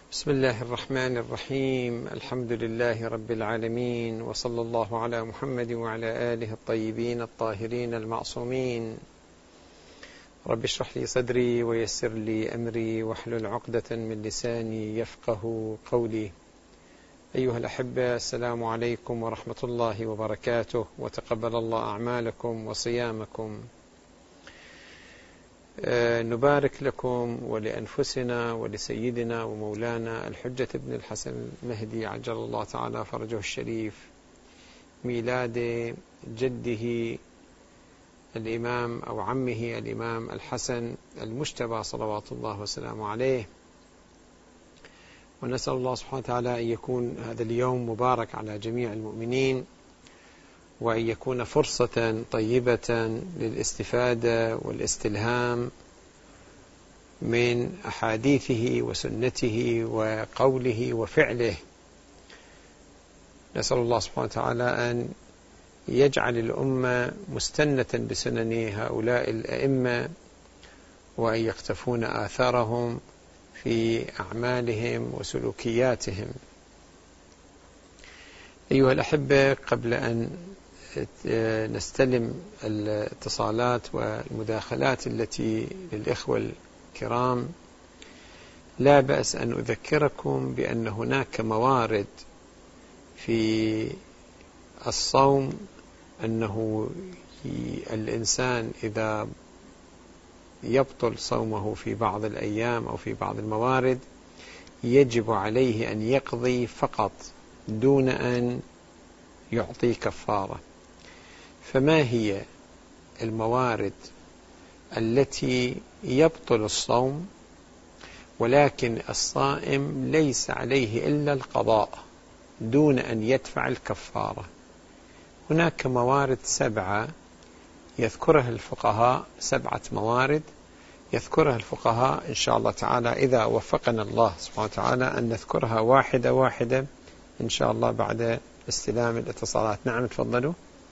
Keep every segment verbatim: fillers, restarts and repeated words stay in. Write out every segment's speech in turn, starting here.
بسم الله الرحمن الرحيم. الحمد لله رب العالمين، وصلى الله على محمد وعلى آله الطيبين الطاهرين المعصومين. رب اشرح لي صدري ويسر لي أمري واحلل عقدة من لساني يفقه قولي. أيها الأحبة، السلام عليكم ورحمة الله وبركاته، وتقبل الله أعمالكم وصيامكم. نبارك لكم ولأنفسنا ولسيدنا ومولانا الحجة ابن الحسن المهدي عجل الله تعالى فرجه الشريف ميلاد جده الإمام أو عمه الإمام الحسن المجتبى صلوات الله وسلامه عليه. ونسأل الله سبحانه وتعالى أن يكون هذا اليوم مبارك على جميع المؤمنين، وأن يكون فرصة طيبة للاستفادة والاستلهام من أحاديثه وسنته وقوله وفعله. نسأل الله سبحانه وتعالى أن يجعل الأمة مستنة بسنن هؤلاء الأئمة، وأن يقتفون آثارهم في أعمالهم وسلوكياتهم. أيها الأحبة، قبل أن نستلم الاتصالات والمداخلات التي للإخوة الكرام، لا بأس أن أذكركم بأن هناك موارد في الصوم، أنه الإنسان إذا يبطل صومه في بعض الأيام أو في بعض الموارد يجب عليه أن يقضي فقط دون أن يعطي كفارة. فما هي الموارد التي يبطل الصوم ولكن الصائم ليس عليه إلا القضاء دون أن يدفع الكفارة؟ هناك موارد سبعة يذكرها الفقهاء، سبعة موارد يذكرها الفقهاء إن شاء الله تعالى، إذا وفقنا الله سبحانه وتعالى أن نذكرها واحدة واحدة إن شاء الله بعد استلام الاتصالات. نعم، تفضلوا.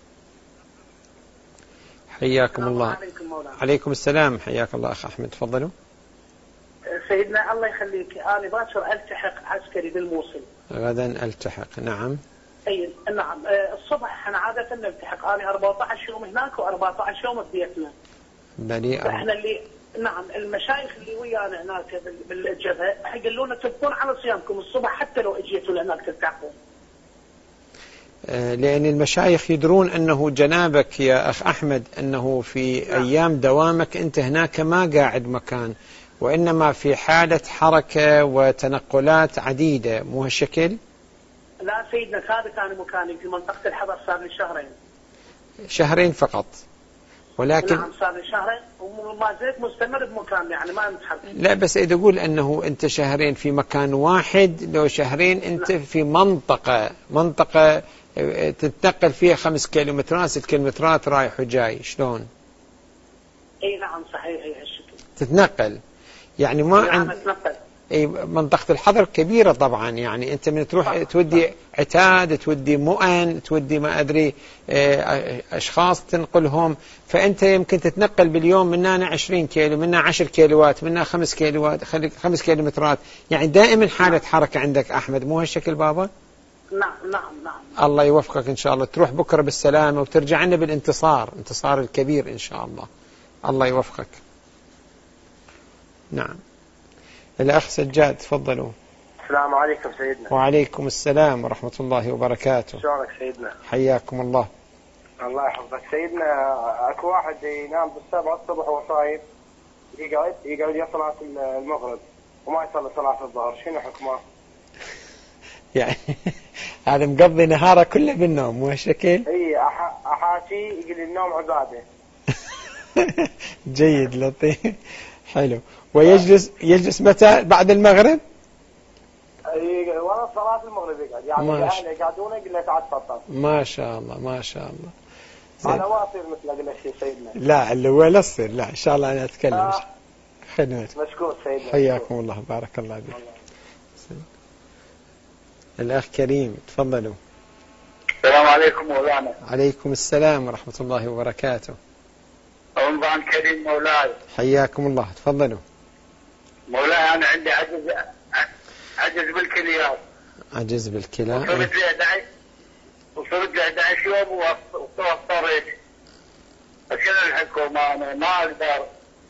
حياكم الله. عليكم, عليكم السلام، حياك الله أخ أحمد، تفضلوا. سيدنا الله يخليك، أنا باكر ألتحق عسكري بالموصل غدا. ألتحق، نعم. أي نعم. الصبح أنا عادة نلتحق، أنا أربعة عشر يوم هناك وأربعة عشر يوم ببيتنا. بني إحنا اللي نعم المشايخ اللي ويانا هناك بالجبهة يقولون لنا تبقون على صيامكم الصبح حتى لو اجيتوا لهناك تلتحقون. لأن المشايخ يدرون أنه جنابك يا أخ أحمد أنه في نعم. أيام دوامك أنت هناك ما قاعد مكان، وإنما في حالة حركة وتنقلات عديدة، مو هالشكل؟ لا سيدنا، هذا كان مكاني في منطقة الحضر، صار لي شهرين. شهرين فقط؟ ولكن نعم صار لي شهرين وما زلت مستمر بمكان، يعني ما انتحرك. لا بس إذا أقول أنه أنت شهرين في مكان واحد، لو شهرين أنت نعم. في منطقة منطقة تتنقل فيها خمس كيلومترات ست كيلومترات رايح وجاي، شلون؟ اي نعم صحيح، اي هالشكل تتنقل يعني ما نعم عند اتنقل. اي منطقة الحضر كبيرة طبعا، يعني انت من تروح صح. تودي عتاد، تودي مؤن، تودي ما ادري اشخاص تنقلهم، فانت يمكن تتنقل باليوم مننا عشرين كيلو، مننا عشر كيلوات، مننا خمس كيلوات، خمس كيلومترات، يعني دائما حالة نعم. حركة عندك أحمد، مو هالشكل بابا؟ نعم نعم نعم. الله يوفقك إن شاء الله، تروح بكرة بالسلامة وترجع لنا بالانتصار، انتصار الكبير إن شاء الله. الله يوفقك. نعم. الأخ سجاد، تفضلوا. السلام عليكم سيدنا. وعليكم السلام ورحمة الله وبركاته. شلونك سيدنا؟ حياكم الله. الله يحفظك سيدنا. اكو واحد ينام بالسبعة الصبح وهو صايم، يقعد يقعد يصلي المغرب وما يصلي صلاة الظهر، شنو حكمه؟ يعني هذا مقضي نهاره كله بالنوم، مو هالشكل؟ اي احاكي يقول النوم عباده. جيد، لطيف، حلو. ويجلس يجلس متى؟ بعد المغرب؟ اي ورا صلاة المغرب يقعد، يعني اهله يقعدون يقول له تعال تفطر. ما شاء الله ما شاء الله. انا ما اصير مثل هذا الشيء سيدنا. لا اللي هو لا تصير، لا ان شاء الله انا اتكلم. آه. خدمتك. مشكور سيدنا. حياكم الله، بارك الله بك. الأخ كريم، تفضلوا. السلام عليكم مولانا. عليكم السلام ورحمة الله وبركاته. رمضان كريم مولاي. حياكم الله، تفضلوا. مولاي أنا عندي عجز عجز عجز بالكليات. عجز بالكلى. وصرت لي أحد عشر وصرت لي أحد عشر يوم واضطريت. شنو الحكومة؟ أنا ما أقدر.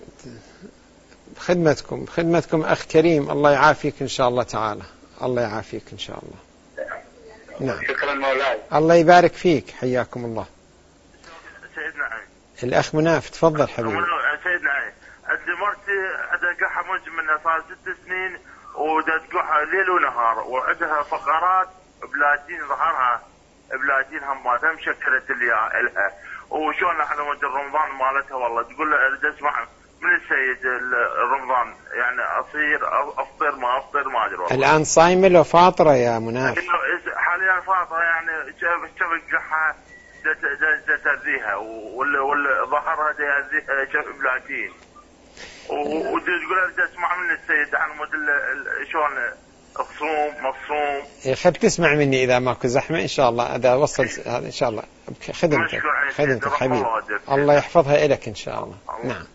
خدمتكم خدمتكم أخ كريم، الله يعافيك إن شاء الله تعالى، الله يعافيك إن شاء الله. نعم. شكرا مولاي. الله يبارك فيك، حياكم الله. سيدنا علي. الأخ مناف تفضل حبيبي. سيدنا علي، عندي مرتي عندها قحة مزمنة صار ست سنين ودتقحة ليل ونهار، وعندها فقرات بلاتين ظهرها بلاتين هماتها مشكلة الياء لها، وشون احنا مد رمضان مالتها والله تقول له اريد اسمع من السيد رمضان يعني اصير افطر ما افطر ما ادري والله. الآن صايمة لو فاطرة يا مناف؟ حاليا فاطرة يعني شوف القحة تأذيها والظهرها تأذيها شوف بلاتين، وتقول اريد اسمع من السيد عن مود شلون اصوم مصوم. خد تسمع مني اذا ماكو زحمه ان شاء الله، اذا وصل هذا ان شاء الله خدمتك خدمتك حبيبي، الله يحفظها لك ان شاء الله. نعم.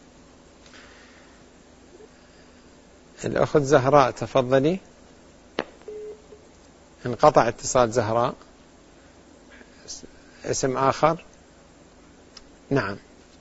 الاخت زهراء تفضلي. انقطع اتصال زهراء. اسم اخر. نعم.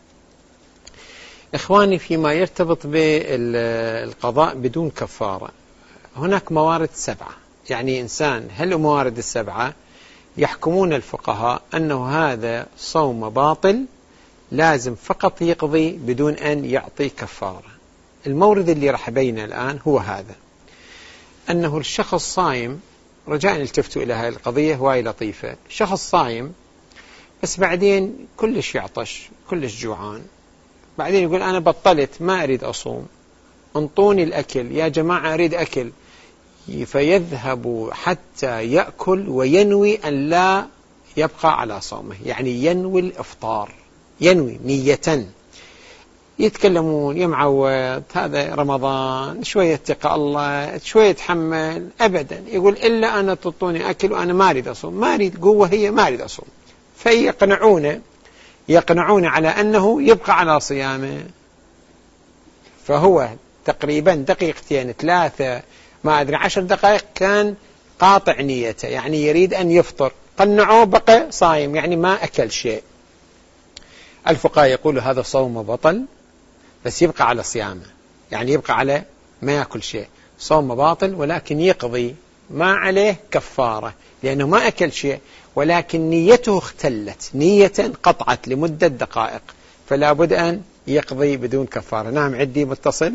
إخواني، فيما يرتبط بالقضاء بدون كفارة هناك موارد سبعة، يعني إنسان هالموارد السبعة يحكمون الفقهاء أنه هذا صوم باطل لازم فقط يقضي بدون أن يعطي كفارة. المورد اللي راح بينه الآن هو هذا، أنه الشخص صايم، رجاء التفتوا إلى هذه القضية وهي لطيفة. شخص صايم بس بعدين كلش يعطش كلش جوعان، بعدين يقول أنا بطلت ما أريد أصوم، انطوني الأكل يا جماعة أريد أكل، فيذهب حتى يأكل وينوي أن لا يبقى على صومه، يعني ينوي الإفطار، ينوي نية. يتكلمون يا معود هذا رمضان شوية اتقى الله شوية يتحمل، أبدا يقول إلا أنا تطوني أكل وأنا ما أريد أصوم، ما أريد قوة هي ما أريد أصوم، فيقنعونه يقنعون على أنه يبقى على صيامه، فهو تقريبا دقيقتين ثلاثة ما أدري عشر دقائق كان قاطع نيته، يعني يريد أن يفطر، قنعوه بقى صايم يعني ما أكل شيء. الفقهاء يقولوا هذا صوم بطل بس يبقى على صيامه، يعني يبقى على ما يأكل شيء، صوم باطل ولكن يقضي ما عليه كفارة لأنه ما أكل شيء، ولكن نيته اختلت، نية قطعت لمدة دقائق، فلا بد أن يقضي بدون كفارة. نعم. عندي متصل.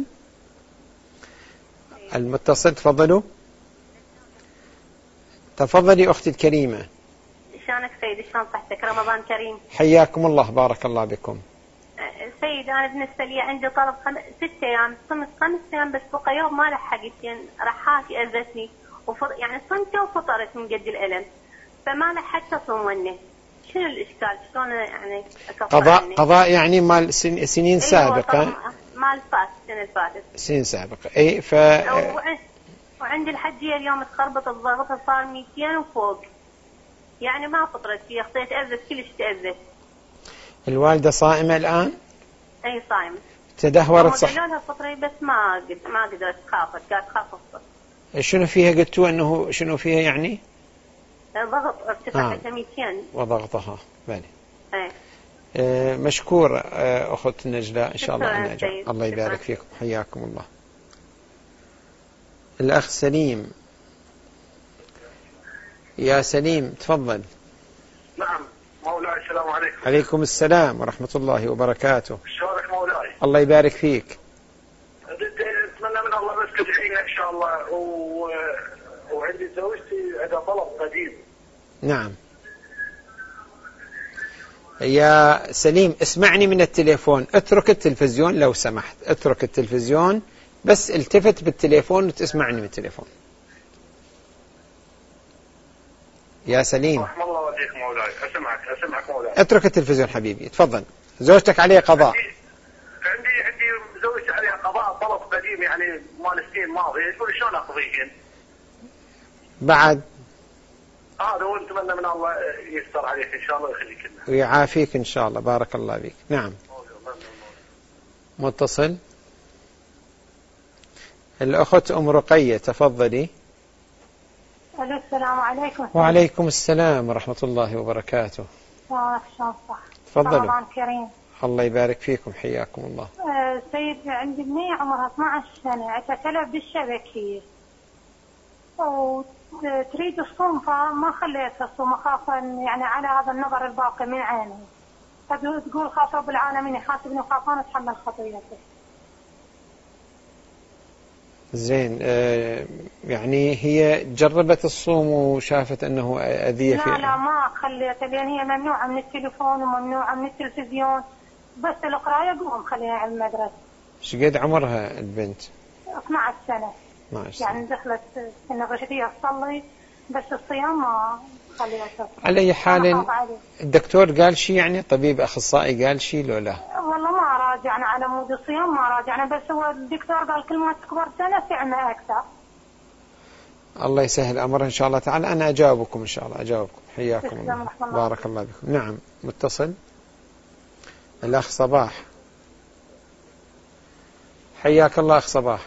المتصل تفضلوا. تفضلي أختي الكريمة. شلونك سيد؟ شلون صحتك؟ رمضان كريم. حياكم الله، بارك الله بكم. سيد أنا بالنسبة لي عندي طلب خم... ست أيام، صمت خمس أيام بس بقى يوم ما لحقت، يعني رحاتي أذتني وفط... يعني صمت وفطرت من قد الألم، فما لحقت أصوم ونه. شنو الإشكال؟ شلون يعني قضاء عني؟ قضاء يعني مال سن... سنين أيوة سابقة. مال فات السنة اللي فاتت. سنين سابقة. أي ف. وعندي, وعندي الحجية اليوم تخربط الضغط صار مئتين وفوق، يعني ما فطرت فيه، خطيت أذت كلش تأذت. الوالدة صائمة الآن؟ أي صائمة. تدهورت صح؟ قالوا لها فطري بس ما قد... ما قدرت، خافت، قالت خاف افطر. شنو فيها قلتوا أنه شنو فيها يعني؟ ضغط ارتفع آه. مئتين وضغطها بالي. ايه. آه مشكور آه أخت نجلاء إن شاء الله أنا أجل. الله يبارك فيكم، حياكم الله. الأخ سليم. يا سليم تفضل. نعم مولاي. السلام عليكم. عليكم السلام ورحمة الله وبركاته. شلونك مولاي؟ الله يبارك فيك. أتمنى من الله بس تدعينا إن شاء الله، و... وعندي زوجتي عندها طلب قديم. نعم. يا سليم اسمعني من التليفون، اترك التلفزيون لو سمحت، اترك التلفزيون بس التفت بالتليفون وتسمعني من التليفون. يا سليم. رحم الله وجهك مولاي. أسمعك أسمعك مولاي. اترك التلفزيون حبيبي، تفضل. زوجتك عليها قضاء. عندي عندي, عندي زوجتي عليها قضاء طلب قديم يعني مال السنين الماضية، تقول شلون أقضيهن؟ بعد هذا هو نتمنى من الله يستر عليك إن شاء الله ويخليك لنا ويعافيك إن شاء الله، بارك الله بك. نعم. متصل. الأخت أم رقية تفضلي. الو السلام عليكم. وعليكم السلام ورحمة الله وبركاته. شلونك؟ شلون صح؟ تفضلوا. رمضان كريم. الله يبارك فيكم، حياكم الله. آه سيد، عندي بنية عمرها اثني عشر سنة تلعب بالشبكية وتريد الصوم، فما خليتها الصوم اخاف يعني على هذا النظر الباقي من عيني، فتقول خاف رب العالمين يحاسبني وخاف انا اتحمل خطيئته. زين، آه يعني هي جربت الصوم وشافت انه اذية لا في لا ما خليتها، لان هي ممنوعة من التليفون وممنوعة من التلفزيون، بس القراية قوم خليها على المدرسة. ايش قد عمرها البنت؟ اثني عشر سنة. اثني عشر سنة. يعني دخلت سن الرشدية تصلي، بس الصيام ما خليتها. على اي حال الدكتور قال شيء، يعني طبيب اخصائي قال شيء لو لا؟ والله ما راجعنا على مود الصيام، ما راجعنا، بس هو الدكتور قال كل ما تكبر سنة تعمى اكثر. الله يسهل امره ان شاء الله تعالى. انا اجاوبكم ان شاء الله، اجاوبكم. حياكم الله. بارك الله بكم. نعم، متصل الاخ صباح. حياك الله اخ صباح.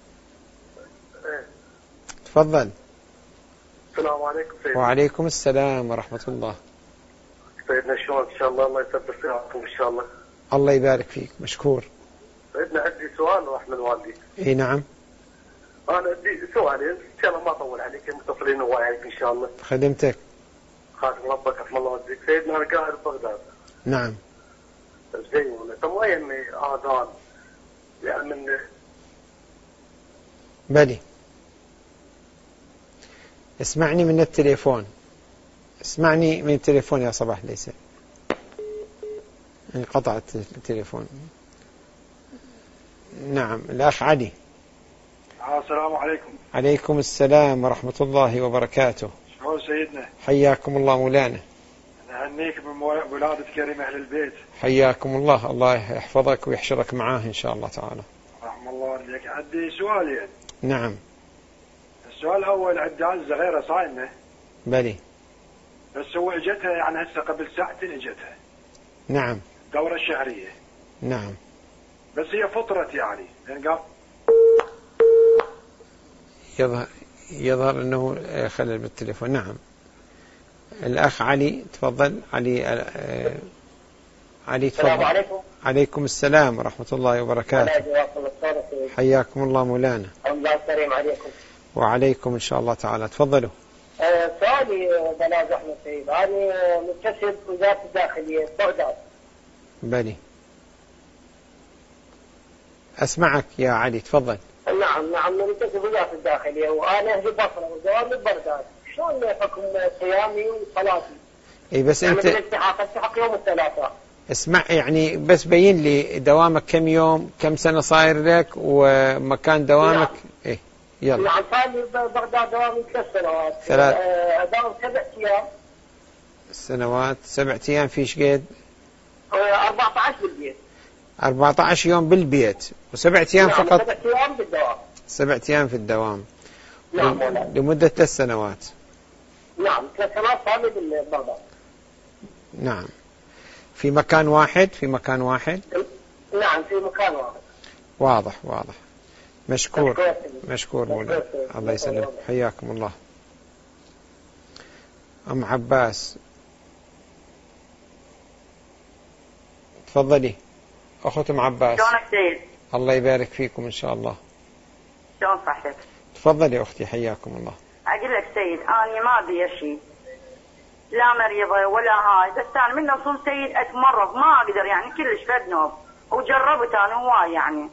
تفضل. السلام عليكم سيدنا. وعليكم السلام ورحمة الله. سيدنا شلونك؟ ان شاء الله الله يسبر صحتكم ان شاء الله. الله يبارك فيك، مشكور. سيدنا عندي سؤال راح من والدي. اي نعم. انا عندي سؤالين ان شاء الله ما اطول عليك، متصلين وياك ان شاء الله. خدمتك. خاتم ربك رحم الله والديك. سيدنا انا قاعد ببغداد. نعم. زين ولا تم يمي اذان يعني من بلي. اسمعني من التليفون، اسمعني من التليفون يا صباح. ليس انقطع التليفون. نعم، الأخ علي. السلام عليكم. عليكم السلام ورحمة الله وبركاته. شلون سيدنا؟ حياكم الله مولانا. نهنيك بولادة كريم أهل البيت. حياكم الله، الله يحفظك ويحشرك معاه إن شاء الله تعالى. رحم الله والديك. عندي سؤالين. نعم. السؤال الأول، عندي عزة غير صايمة. بلي. بس هو اجتها يعني هسه قبل ساعتين اجتها. نعم. دورة شهرية. نعم. بس هي فطرت يعني يعني يظهر يظهر انه خلل بالتليفون. نعم. الاخ علي تفضل. علي آه علي تفضل. السلام عليكم. عليكم السلام ورحمة الله وبركاته. حياكم الله مولانا. الله الكريم عليكم. وعليكم إن شاء الله تعالى. تفضلوا. أه سؤالي بلاغ أحمد سيد، أنا متسب وزارة الداخلية بغداد. بلي. أسمعك يا علي، تفضل. نعم نعم متسب وزارة الداخلية، وأنا أهل بصرة ودوامي ببغداد. شلون حكم صيامي وصلاتي؟ إي بس يعني أنت الالتحاق التحق يوم الثلاثاء. اسمع، يعني بس بين لي دوامك كم يوم، كم سنة صاير لك، ومكان دوامك. نعم. إيه يلا. نعم صار لي ببغداد دوامي ثلاث سنوات. ثلاث. أداوم سبع أيام. سنوات سبعة أيام فيش قد؟ أربعة عشر بالبيت. أربعة عشر يوم بالبيت وسبعة أيام نعم فقط. سبع أيام بالدوام. سبعة أيام في الدوام. نعم لمدة ثلاث سنوات. نعم ثلاث سنوات صار لي بالبغداد. نعم. في مكان واحد في مكان واحد نعم في مكان واحد. واضح واضح. مشكور مشكور مولانا، الله يسلمك. حياكم الله. أم عباس تفضلي. أخت أم عباس. شلونك سيد؟ الله يبارك فيكم إن شاء الله. شلون صحتك؟ تفضلي أختي، حياكم الله. أقول لك سيد، أنا ما أبي شيء، لا مريضة ولا هاي، بس أنا من أصوم سيد أتمرض ما أقدر يعني كلش فد نوم، وجربت أنا هواي يعني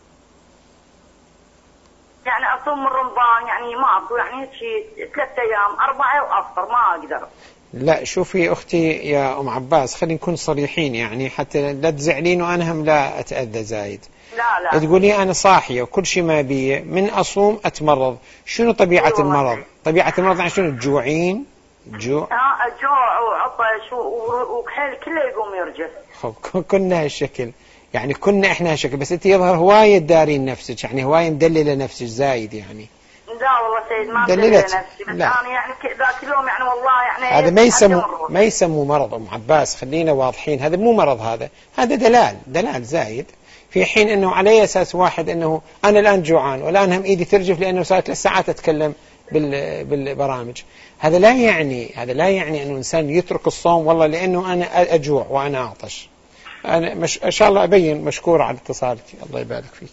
يعني أصوم من رمضان يعني ما أكو يعني شيء ثلاثة أيام أربعة وأفطر ما أقدر. لا شوفي أختي يا أم عباس، خلينا نكون صريحين يعني حتى لا تزعلين وأنا هم لا أتأذى زايد. لا لا تقولي أنا صاحية وكل شيء ما بي من أصوم أتمرض. شنو طبيعة أيوة المرض؟ طبيعة المرض يعني شنو؟ تجوعين؟ جوع؟ اه جوع وعطش وحيل كله يقوم يرجف. خب كنا هالشكل يعني، كنا احنا هالشكل، بس انت يظهر هواية دارين نفسك يعني، هواية مدللة نفسك زايد يعني. لا والله سيد ما مدللة نفسي، بس لا. انا يعني ذاك اليوم يعني والله يعني هذا ما يسمو ما يسمو مرض أم عباس، خلينا واضحين، هذا مو مرض، هذا هذا دلال دلال زايد، في حين انه على اساس واحد انه انا الان جوعان والان هم ايدي ترجف لانه صارت ثلاث ساعات اتكلم بالبرامج. هذا لا يعني هذا لا يعني أنه إنسان يترك الصوم والله لأنه أنا أجوع وأنا أعطش. أنا مش إن شاء الله أبين مشكور على اتصالك، الله يبارك فيك.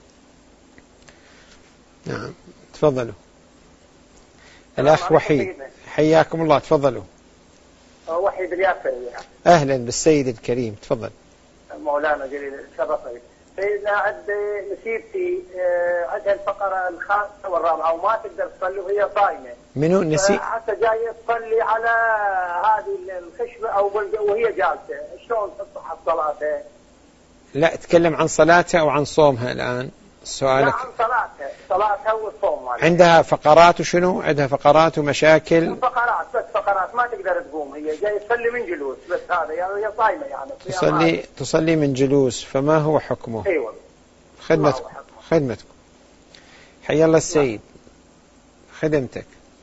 نعم تفضلوا. الأخ وحيد حياكم الله، تفضلوا. وحيد الياسر. أهلا بالسيد الكريم، تفضل. مولانا جليل شرفك. سيدنا عند نسيبتي عندها الفقرة الخامسة والرابعة وما تقدر تصلي وهي صايمة. منو نسي؟ حتى جاية تصلي على هذه الخشبة أو وهي جالسة، شلون تصح صلاتها؟ لا اتكلم عن صلاتها أو عن صومها الآن سؤالك؟ لا عن صلاتها، صلاتها والصوم مالها. عندها فقرات وشنو؟ عندها فقرات ومشاكل؟ فقرات بس فقرات ما تقدر تقوم، هي جاية تصلي من جلوس بس، هذا يعني هي صايمة يعني. تصلي تصلي من جلوس، فما هو حكمه؟ أيوة. خدمتكم خدمتكم. حيا الله السيد، خدمتك.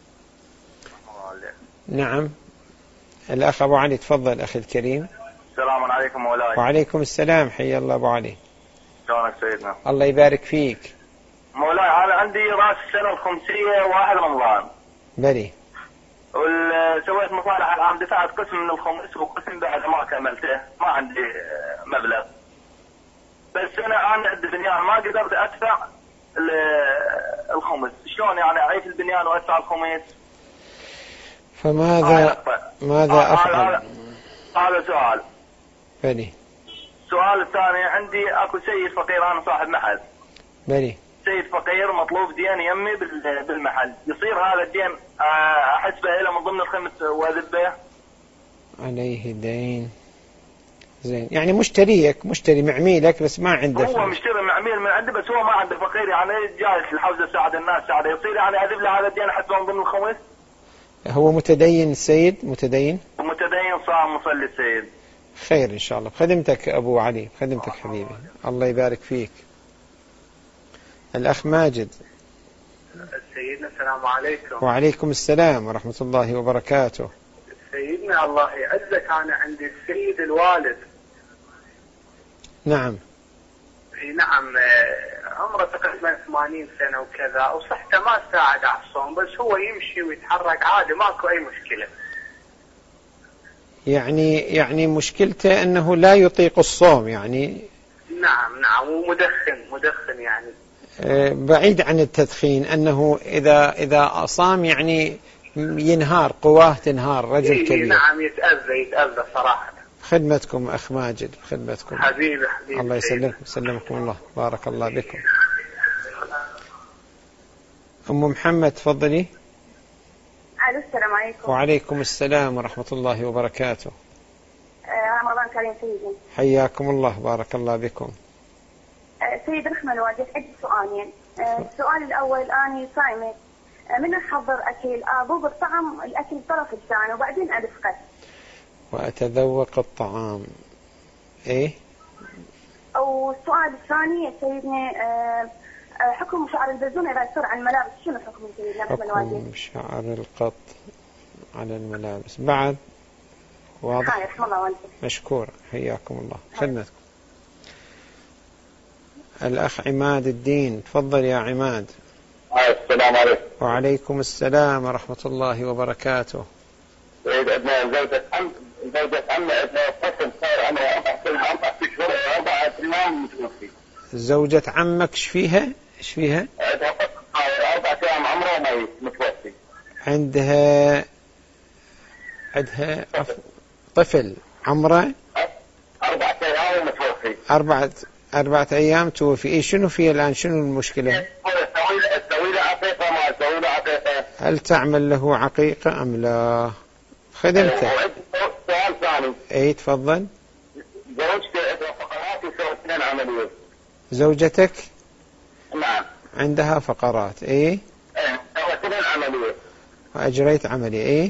نعم الأخ أبو علي، تفضل أخي الكريم. السلام عليكم مولاي. وعليكم السلام، حيا الله أبو علي. شلونك سيدنا؟ الله يبارك فيك. مولاي أنا عندي رأس السنة الخمسية واحد رمضان. بلي. وسويت مصالحة العام، دفعت قسم من الخمس وقسم بعد ما كملته، ما عندي مبلغ. بس أنا أنا عندي بنيان ما قدرت أدفع الخمس، شلون يعني أعيش البنيان وأدفع الخمس؟ فماذا ماذا أفعل؟ هذا سؤال. بلي. السؤال الثاني، عندي اكو سيد فقير، انا صاحب محل. بلي. سيد فقير مطلوب دين يمي بالمحل، يصير هذا الدين احسبه له من ضمن الخمس واذبه؟ عليه دين. زين، يعني مشتريك مشتري معميلك بس ما عنده. هو مشتري معميل من عنده بس هو ما عنده فقير، يعني جالس الحوزه ساعد الناس ساعده، يصير يعني اذب له هذا الدين احسبه من ضمن الخمس؟ هو متدين السيد؟ متدين؟ متدين صام مصلي السيد. خير إن شاء الله. بخدمتك أبو علي، بخدمتك حبيبي، الله يبارك فيك. الأخ ماجد. سيدنا السلام عليكم. وعليكم السلام ورحمة الله وبركاته. سيدنا الله يعزك، أنا عندي السيد الوالد. نعم. اي نعم، عمره تقريبا ثمانين سنة وكذا، وصحته ما تساعد على الصوم، بس هو يمشي ويتحرك عادي، ماكو أي مشكلة. يعني يعني مشكلته أنه لا يطيق الصوم يعني. نعم نعم، ومدخن مدخن يعني. بعيد عن التدخين، أنه إذا إذا صام يعني ينهار، قواه تنهار، رجل إيه كبير. نعم، يتأذى يتأذى صراحة. خدمتكم أخ ماجد، خدمتكم. حبيبي حبيبي. الله يسلمكم، يسلمكم الله، بارك الله بكم. أم محمد تفضلي. السلام عليكم. وعليكم السلام ورحمة الله وبركاته. رمضان كريم سيدي. حياكم الله، بارك الله بكم. سيد رحمة الوالدة، عندي سؤالين. السؤال الأول، أنا صايمة من أحضر أكل أذوق الطعم الأكل طرف لساني وبعدين أدفقه. وأتذوق الطعام. إيه؟ والسؤال الثاني سيدنا، حكم شعر البزون إذا يصير على الملابس، شنو حكم سيدنا رحمة الوالدة؟ حكم شعر القط على الملابس بعد. واضح. رحم الله والدك. مشكور، حياكم الله، خدمتكم. الأخ عماد الدين، تفضل يا عماد. السلام عليكم. وعليكم السلام ورحمة الله وبركاته. سيد أبناء زوجة عم زوجة عم أبناء قسم صار عمره أربع سنين أربع أشهر أربع أيام متوفي. زوجة عمك إيش فيها؟ إيش فيها؟ أربع أيام عمره ميت متوفي. عندها عندها طفل عمره أربع أيام متوفي. أربعة أربعة أيام توفي. إيه شنو فيه الآن؟ شنو المشكلة؟ السويلة عقيقة ما السويلة عقيقة. هل تعمل له عقيقة أم لا؟ خدمته. سؤال ثاني. أي تفضل. زوجتي عندها فقرات وسوت اثنين عملية. زوجتك؟ نعم. عندها فقرات. إيه؟ إيه سوت اثنين عملية. وأجريت عملية. إيه؟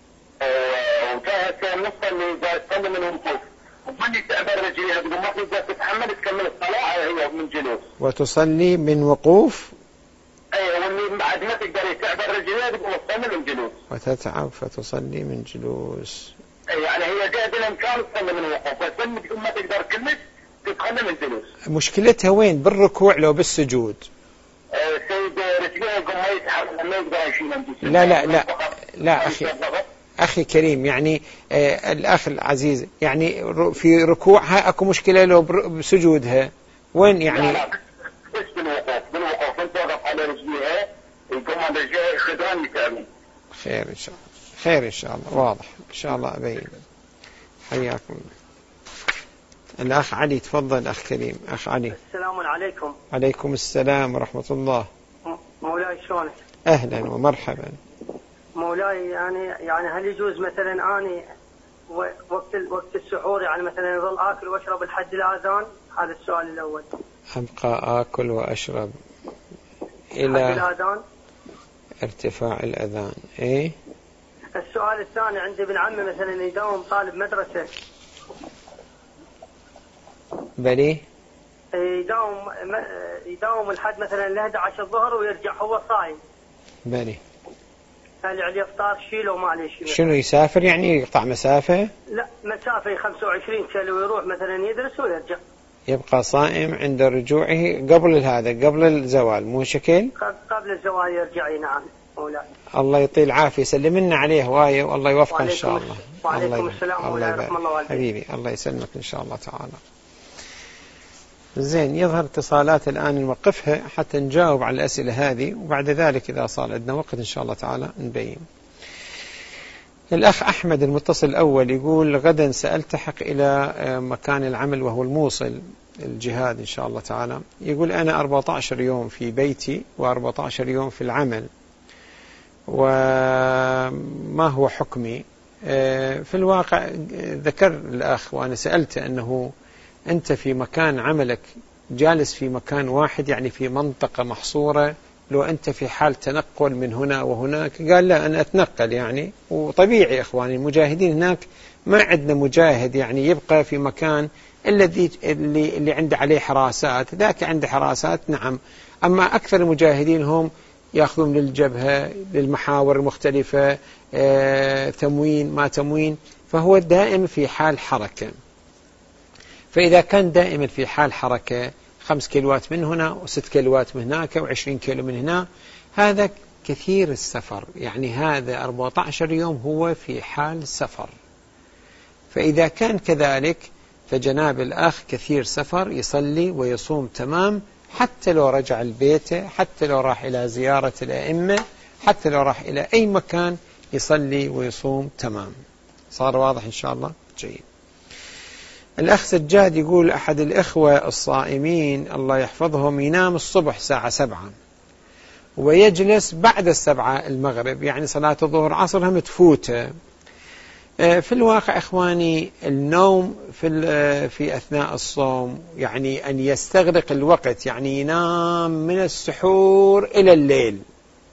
وكانت النقطة اللي جاي تصلي من الوقوف. ومني تقبل رجليها بدون ما تقدر تتحمل تكمل الصلاة هي من جلوس. وتصلي من وقوف؟ اي واللي بعد ما تقدر تقبل رجليها تقوم تصلي من جلوس. وتتعب فتصلي من جلوس. اي يعني هي جاهزة الامكان تصلي من الوقوف، بس بدون ما تقدر كلش تتخلى من جلوس. مشكلتها وين؟ بالركوع لو بالسجود؟ آه سيد رجليها يقوم ما يتحرك ما يقدر يشيل. لا لا لا لا أخي أخي كريم، يعني آه الأخ العزيز، يعني في ركوعها أكو مشكلة لو بسجودها وين يعني؟ لا لا بس بالوقوف بالوقوف أنت وقف على رجليها يقوم على رجليها خدان يتعبون. خير إن شاء الله، خير إن شاء الله، واضح إن شاء الله أبين. حياكم الأخ علي، تفضل أخ كريم. أخ علي. السلام عليكم. عليكم السلام ورحمة الله. مولاي شلونك؟ أهلا ومرحبا. مولاي يعني يعني هل يجوز مثلا أني وقت وقت السحور يعني مثلا يظل آكل وأشرب لحد الآذان؟ هذا السؤال الأول. أبقى آكل وأشرب إلى الآذان؟ ارتفاع الأذان. إيه. السؤال الثاني، عندي ابن عمي مثلا يداوم طالب مدرسة. بلي. يداوم يداوم لحد مثلا ل إحدى عشرة الظهر ويرجع هو صايم. بلي. هل عليه افطار شيله وما عليه شيء؟ شنو يسافر يعني يقطع مسافة؟ لا مسافة خمسة وعشرين كيلو يروح مثلا يدرس ويرجع. يبقى صائم عند رجوعه قبل هذا قبل الزوال مو شكل؟ قبل الزوال يرجع. نعم مولاي. الله يطيل العافية، سلمنا عليه هواية والله يوفقه إن شاء الله. وعليكم السلام مولاي، رحم الله والديك. حبيبي الله يسلمك إن شاء الله تعالى. زين، يظهر اتصالات الآن نوقفها حتى نجاوب على الأسئلة هذه، وبعد ذلك إذا صار عندنا وقت إن شاء الله تعالى نبين. الأخ أحمد المتصل الأول يقول غدا سألتحق إلى مكان العمل وهو الموصل الجهاد إن شاء الله تعالى. يقول أنا أربعة عشر يوم في بيتي وأربعة عشر يوم في العمل، وما هو حكمي؟ في الواقع ذكر الأخ وأنا سألته أنه أنت في مكان عملك جالس في مكان واحد، يعني في منطقة محصورة، لو أنت في حال تنقل من هنا وهناك قال لا أنا أتنقل يعني، وطبيعي إخواني المجاهدين هناك ما عندنا مجاهد يعني يبقى في مكان الذي اللي, اللي عنده عليه حراسات، ذاك عنده حراسات نعم، أما أكثر المجاهدين هم يأخذون للجبهة للمحاور المختلفة، آه تموين ما تموين، فهو دائم في حال حركة. فإذا كان دائما في حال حركة خمس كيلوات من هنا وست كيلوات من هناك وعشرين كيلو من هنا، هذا كثير السفر، يعني هذا أربعة عشر يوم هو في حال سفر. فإذا كان كذلك فجناب الأخ كثير سفر يصلي ويصوم تمام، حتى لو رجع البيت، حتى لو راح إلى زيارة الأئمة، حتى لو راح إلى أي مكان يصلي ويصوم تمام. صار واضح إن شاء الله؟ جيد. الأخ سجاد يقول أحد الإخوة الصائمين الله يحفظهم ينام الصبح ساعة سبعة ويجلس بعد السبعة المغرب، يعني صلاة الظهر عصر هم تفوته. في الواقع إخواني النوم في في أثناء الصوم يعني أن يستغرق الوقت، يعني ينام من السحور إلى الليل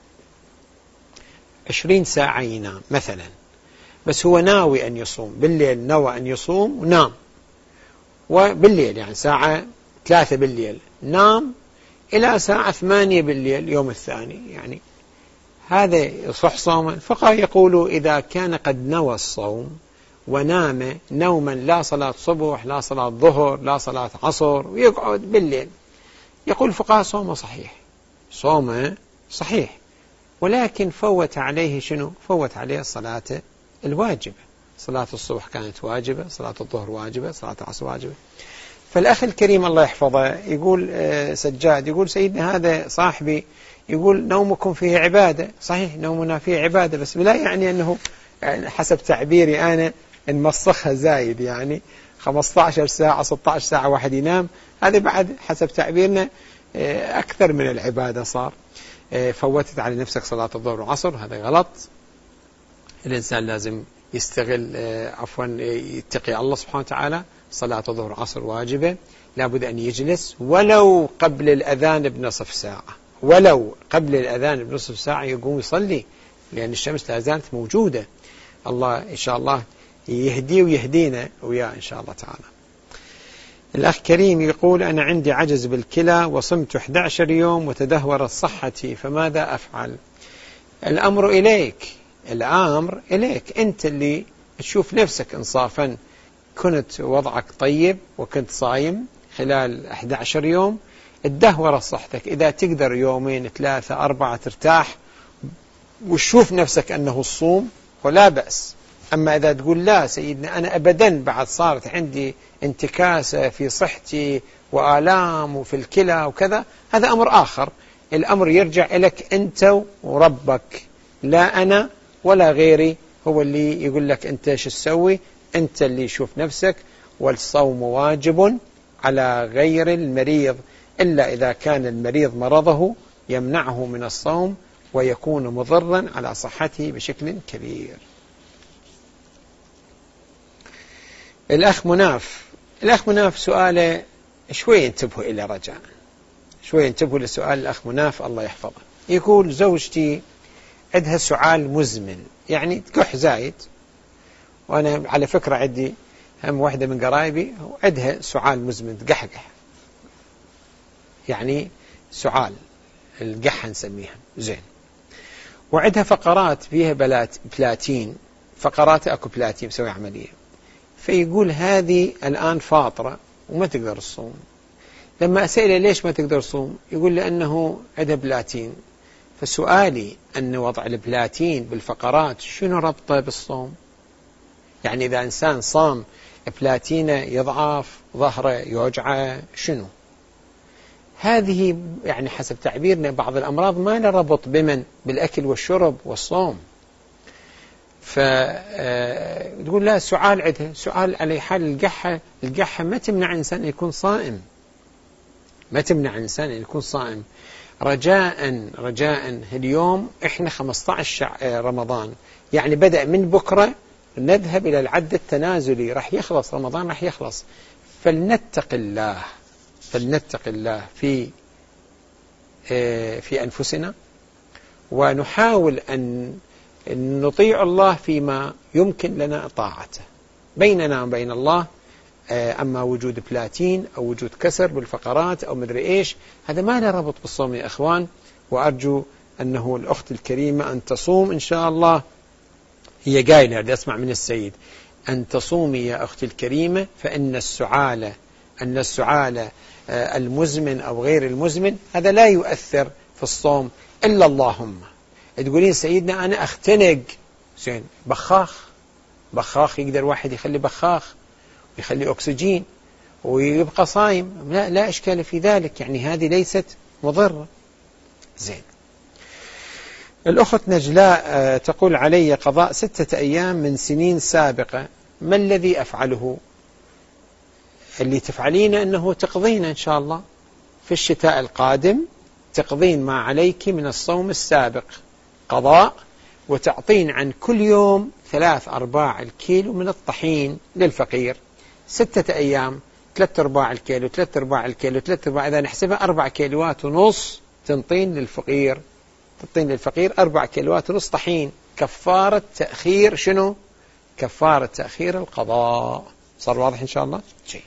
عشرين ساعة ينام مثلا، بس هو ناوي أن يصوم بالليل، نوى أن يصوم ونام، وبالليل يعني ساعة ثلاثة بالليل نام إلى ساعة ثمانية بالليل يوم الثاني، يعني هذا يصح صوما؟ الفقهاء يقولوا إذا كان قد نوى الصوم ونام نوما لا صلاة صبح لا صلاة ظهر لا صلاة عصر ويقعد بالليل، يقول الفقهاء صومه صحيح، صومه صحيح، ولكن فوت عليه شنو؟ فوت عليه الصلاة الواجبة، صلاة الصبح كانت واجبة، صلاة الظهر واجبة، صلاة العصر واجبة. فالأخ الكريم الله يحفظه يقول سجاد يقول سيدنا هذا صاحبي يقول نومكم فيه عبادة، صحيح نومنا فيه عبادة، بس لا يعني أنه يعني حسب تعبيري أنا نمسخها زايد، يعني خمسة عشر ساعة ستة عشر ساعة واحد ينام، هذا بعد حسب تعبيرنا أكثر من العبادة صار. فوتت على نفسك صلاة الظهر والعصر، هذا غلط. الإنسان لازم يستغل عفوا يتقي الله سبحانه وتعالى، صلاة الظهر والعصر واجبة، لابد أن يجلس ولو قبل الأذان بنصف ساعة، ولو قبل الأذان بنصف ساعة يقوم يصلي، لأن الشمس لا زالت موجودة. الله إن شاء الله يهدي ويهدينا وياه إن شاء الله تعالى. الأخ كريم يقول أنا عندي عجز بالكلى وصمت أحد عشر يوم وتدهورت صحتي، فماذا أفعل؟ الأمر إليك، الأمر إليك، أنت اللي تشوف نفسك إنصافا كنت وضعك طيب وكنت صايم خلال أحد عشر يوم، الدهورة صحتك، إذا تقدر يومين ثلاثة أربعة ترتاح وتشوف نفسك أنه الصوم ولا بأس. أما إذا تقول لا سيدنا أنا أبدا بعد صارت عندي انتكاسة في صحتي وآلام وفي الكلى وكذا، هذا أمر آخر. الأمر يرجع إليك أنت وربك، لا أنا ولا غيري هو اللي يقول لك أنت شو تسوي، أنت اللي يشوف نفسك. والصوم واجب على غير المريض، إلا إذا كان المريض مرضه يمنعه من الصوم ويكون مضرا على صحته بشكل كبير. الأخ مناف الأخ مناف سؤاله شوي انتبهوا إلى رجاء، شوي انتبهوا لسؤال الأخ مناف الله يحفظه. يقول زوجتي عندها سعال مزمن، يعني تكح زايد، وأنا على فكرة عندي هم واحدة من قرايبي عندها سعال مزمن تقحقح، يعني سعال القحة نسميها زين، وعندها فقرات فيها بلات بلاتين، فقرات أكو بلاتين مسوي عملية. فيقول هذه الآن فاطرة وما تقدر تصوم. لما أسأله ليش ما تقدر تصوم يقول لأنه عندها بلاتين. فسؤالي أن وضع البلاتين بالفقرات شنو ربطه بالصوم؟ يعني إذا إنسان صام بلاتينه يضعف، ظهره يوجعه، شنو؟ هذه يعني حسب تعبيرنا بعض الأمراض ما لها ربط بمن بالأكل والشرب والصوم. فتقول لا سؤال عندها سؤال على حال القحة. القحة ما تمنع إنسان أن يكون صائم، ما تمنع إنسان أن يكون صائم. رجاء رجاء اليوم إحنا خمسة عشر رمضان، يعني بدأ من بكرة نذهب إلى العد التنازلي، راح يخلص رمضان، راح يخلص. فلنتق الله فلنتق الله في في أنفسنا، ونحاول أن نطيع الله فيما يمكن لنا طاعته بيننا وبين الله. أما وجود بلاتين أو وجود كسر بالفقرات أو مدري إيش، هذا ما له ربط بالصوم يا إخوان. وأرجو أنه الأخت الكريمة أن تصوم إن شاء الله. هي قايلة هذا أسمع من السيد، أن تصومي يا أختي الكريمة، فإن السعالة أن السعالة المزمن أو غير المزمن هذا لا يؤثر في الصوم إلا اللهم. تقولين سيدنا أنا أختنق، زين بخاخ بخاخ يقدر واحد يخلي بخاخ ويخلي أكسجين ويبقى صايم، لا لا إشكال في ذلك، يعني هذه ليست مضرة. زين. الأخت نجلاء تقول علي قضاء ستة أيام من سنين سابقة، ما الذي أفعله؟ اللي تفعلينه أنه تقضين إن شاء الله في الشتاء القادم، تقضين ما عليك من الصوم السابق قضاء، وتعطين عن كل يوم ثلاث أرباع الكيلو من الطحين للفقير. ستة أيام ثلاث أرباع الكيلو ثلاث أرباع الكيلو ثلاث أرباع، إذا نحسبها أربع كيلوات ونص تنطين للفقير، تنطين للفقير أربع كيلوات ونص طحين، كفارة تأخير شنو؟ كفارة تأخير القضاء. صار واضح إن شاء الله؟ جيد.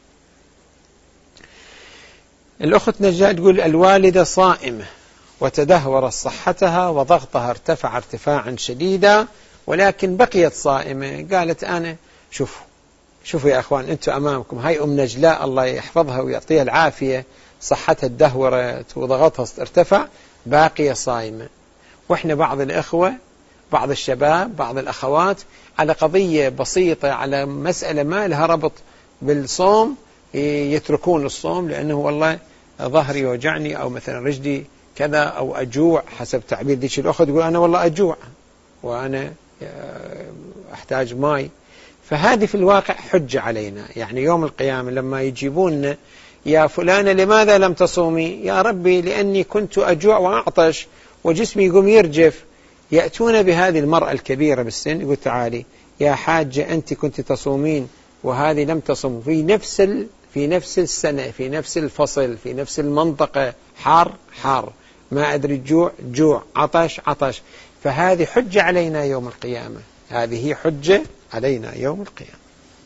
الأخت نجاة تقول الوالدة صائمة وتدهورت صحتها وضغطها ارتفع ارتفاعا شديدا، ولكن بقيت صائمة. قالت أنا شوفوا شوفوا يا أخوان، أنتم أمامكم هاي أم نجلاء الله يحفظها ويعطيها العافية، صحتها تدهورت وضغطها ارتفع، باقية صائمة. وإحنا بعض الأخوة بعض الشباب بعض الأخوات على قضية بسيطة، على مسألة ما لها ربط بالصوم، يتركون الصوم لأنه والله ظهري يوجعني أو مثلا رجلي كذا أو أجوع، حسب تعبير ذيك الأخت تقول أنا والله أجوع وأنا أحتاج ماء. فهذه في الواقع حجة علينا، يعني يوم القيامة لما يجيبون يا فلانة لماذا لم تصومي؟ يا ربي لأني كنت أجوع وأعطش وجسمي يقوم يرجف. يأتون بهذه المرأة الكبيرة بالسن يقول تعالي يا حاجة أنت كنت تصومين وهذه لم تصوم، في نفس ال... في نفس السنة في نفس الفصل في نفس المنطقة، حار حار، ما أدري جوع جوع، عطش عطش. فهذه حجة علينا يوم القيامة، هذه حجة علينا يوم القيامة.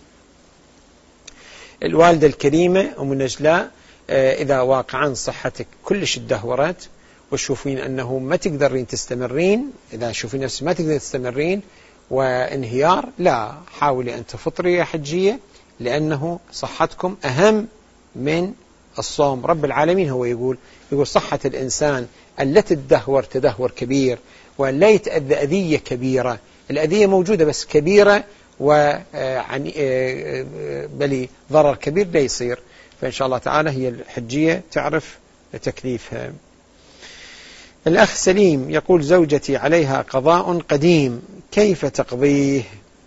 الوالدة الكريمة أم نجلاء، إذا واقعا صحتك كلش تدهورت وتشوفين أنه ما تقدرين تستمرين، إذا شوفين نفسك ما تقدرين تستمرين وانهيار، لا، حاولي أن تفطري يا حجية، لأنه صحتكم أهم من الصوم. رب العالمين هو يقول يقول صحة الإنسان أن لا تدهور تدهور كبير، وأن لا يتأذى أذية كبيرة. الأذية موجودة بس كبيرة وعن بلي ضرر كبير لا يصير. فإن شاء الله تعالى هي الحجية تعرف تكليفها. الأخ سليم يقول زوجتي عليها قضاء قديم كيف تقضيه؟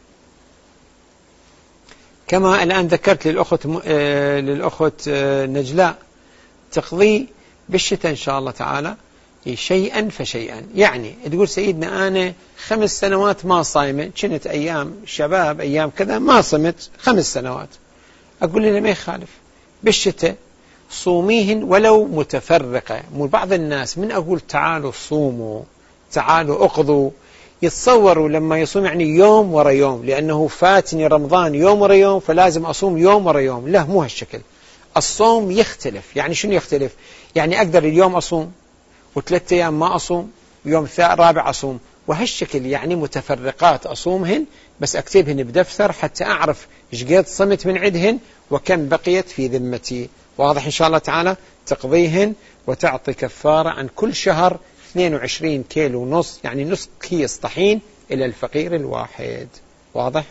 كما الآن ذكرت للأخت للأخت نجلاء تقضي بالشتاء إن شاء الله تعالى شيئا فشيئا. يعني تقول سيدنا أنا خمس سنوات ما صايمة، كنت أيام شباب أيام كذا ما صمت خمس سنوات، أقول لنا ما يخالف بالشتاء صوميهن ولو متفرقة. مو بعض الناس من أقول تعالوا صوموا تعالوا أقضوا يتصوروا لما يصوم يعني يوم ورا يوم، لأنه فاتني رمضان يوم ورا يوم فلازم أصوم يوم ورا يوم. لا، مو هالشكل. الصوم يختلف. يعني شنو يختلف؟ يعني أقدر اليوم أصوم وثلاثة أيام ما أصوم، يوم رابع أصوم، وهالشكل. يعني متفرقات أصومهن بس أكتبهن بدفتر حتى أعرف إيش قد صمت من عدهن وكم بقيت في ذمتي. واضح إن شاء الله تعالى؟ تقضيهن وتعطي كفارة عن كل شهر اثنين وعشرين كيلو ونص، يعني نصف كيس طحين إلى الفقير الواحد. واضح؟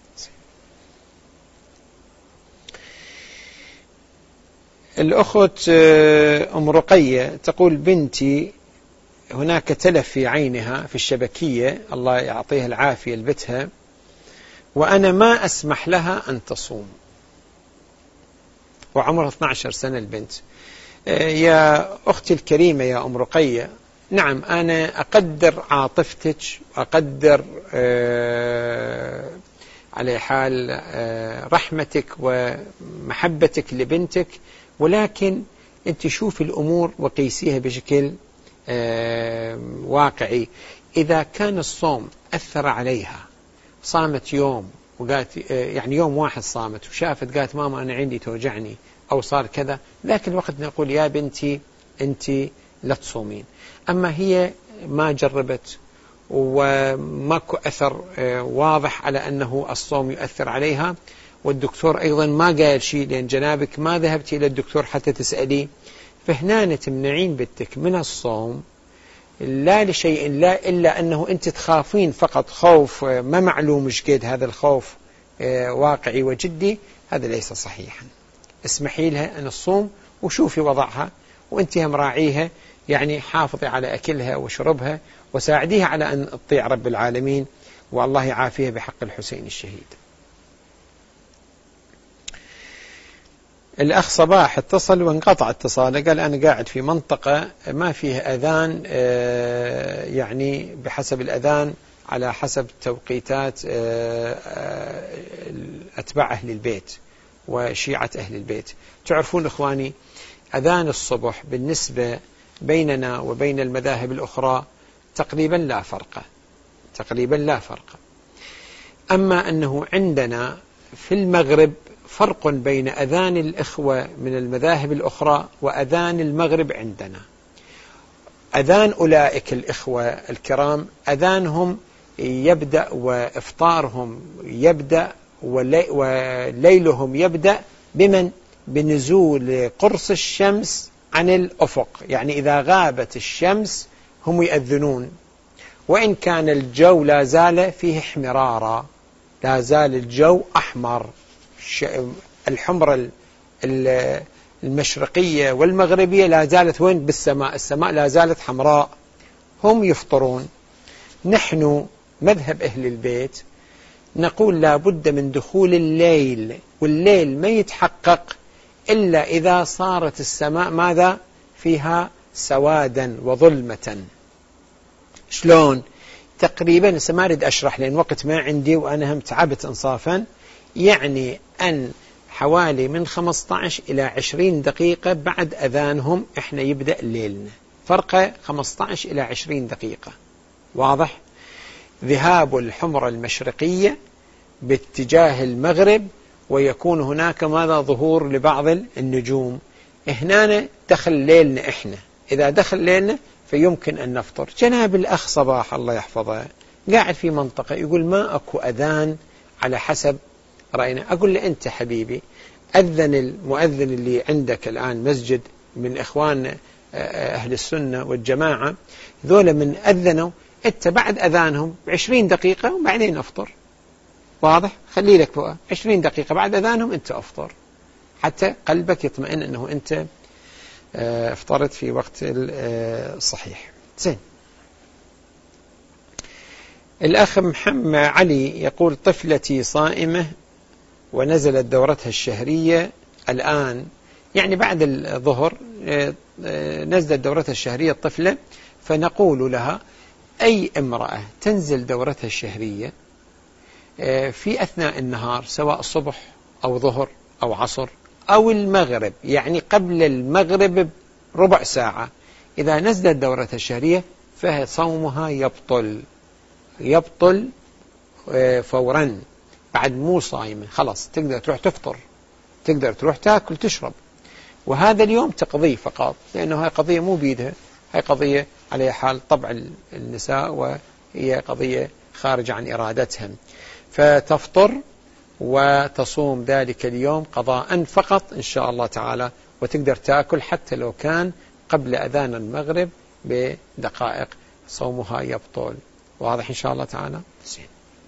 الأخت أم رقية تقول بنتي هناك تلف في عينها في الشبكية، الله يعطيها العافية لبتها، وأنا ما أسمح لها أن تصوم، وعمرها اثنتي عشرة سنة البنت. يا أختي الكريمة يا أم رقية، نعم أنا أقدر عاطفتك، أقدر آه على حال آه رحمتك ومحبتك لبنتك، ولكن أنت شوفي الأمور وقيسيها بشكل آه واقعي. إذا كان الصوم أثر عليها، صامت يوم وقالت آه يعني يوم واحد صامت وشافت قالت ماما أنا عندي توجعني أو صار كذا، ذاك الوقت نقول يا بنتي أنت لا تصومين. أما هي ما جربت وماكو أثر واضح على أنه الصوم يؤثر عليها، والدكتور أيضا ما قال شيء لأن جنابك ما ذهبت إلى الدكتور حتى تسألي، فهنا تمنعين بنتك من الصوم لا لشيء لا إلا أنه أنت تخافين فقط خوف ما معلوم مش قد هذا الخوف واقعي وجدي، هذا ليس صحيحا. اسمحي لها أن الصوم وشوفي وضعها وأنت هم راعيها، يعني حافظي على أكلها وشربها وساعديها على أن تطيع رب العالمين، والله يعافيها بحق الحسين الشهيد. الأخ صباح اتصل وانقطع اتصاله، قال أنا قاعد في منطقة ما فيها أذان، يعني بحسب الأذان على حسب توقيتات أتباع أهل البيت وشيعة أهل البيت. تعرفون إخواني أذان الصبح بالنسبة بيننا وبين المذاهب الأخرى تقريبا لا فرق، تقريبا لا فرق. أما أنه عندنا في المغرب فرق بين أذان الإخوة من المذاهب الأخرى وأذان المغرب عندنا. أذان أولئك الإخوة الكرام أذانهم يبدأ وإفطارهم يبدأ وليلهم يبدأ بمن؟ بنزول قرص الشمس عن الأفق، يعني إذا غابت الشمس هم يأذنون، وإن كان الجو لا زال فيه احمرارا، لا زال الجو أحمر، الحمرة المشرقية والمغربية لا زالت وين؟ بالسماء، السماء لا زالت حمراء، هم يفطرون. نحن مذهب أهل البيت نقول لا بد من دخول الليل، والليل ما يتحقق إلا إذا صارت السماء ماذا؟ فيها سوادا وظلمة. شلون؟ تقريبا ما أريد أشرح لأن وقت ما عندي وأنا هم تعبت إنصافا، يعني أن حوالي من خمسة عشر إلى عشرين دقيقة بعد أذانهم إحنا يبدأ ليلنا، فرق خمسة عشر إلى عشرين دقيقة. واضح؟ ذهاب الحمرة المشرقية باتجاه المغرب، ويكون هناك ماذا؟ ظهور لبعض النجوم. هنا دخل ليلنا إحنا، إذا دخل ليلنا فيمكن أن نفطر. جناب الأخ صباح الله يحفظه قاعد في منطقة يقول ما أكو أذان على حسب رأينا. أقول له أنت حبيبي أذن المؤذن اللي عندك الآن مسجد من إخوان أهل السنة والجماعة، ذولا من أذنوا، أنت بعد أذانهم بعشرين دقيقة وبعدين أفطر. واضح؟ خلي لك عشرين دقيقة بعد أذانهم أنت أفطر، حتى قلبك يطمئن أنه أنت افطرت في وقت الصحيح. زين. الأخ محمد علي يقول طفلتي صائمة ونزلت دورتها الشهرية الآن، يعني بعد الظهر نزلت دورتها الشهرية الطفلة، فنقول لها أي امرأة تنزل دورتها الشهرية في أثناء النهار سواء صبح أو ظهر أو عصر أو المغرب، يعني قبل المغرب ربع ساعة، إذا نزلت دورتها الشهرية فصومها يبطل يبطل فورا، بعد مو صايمة خلاص، تقدر تروح تفطر، تقدر تروح تأكل تشرب، وهذا اليوم تقضيه فقط، لأنه هاي قضية مو بيدها، هاي قضية على حال طبع النساء وهي قضية خارجة عن إرادتهم، فتفطر وتصوم ذلك اليوم قضاء فقط إن شاء الله تعالى، وتقدر تأكل حتى لو كان قبل أذان المغرب بدقائق، صومها يبطل. واضح إن شاء الله تعالى؟ زين.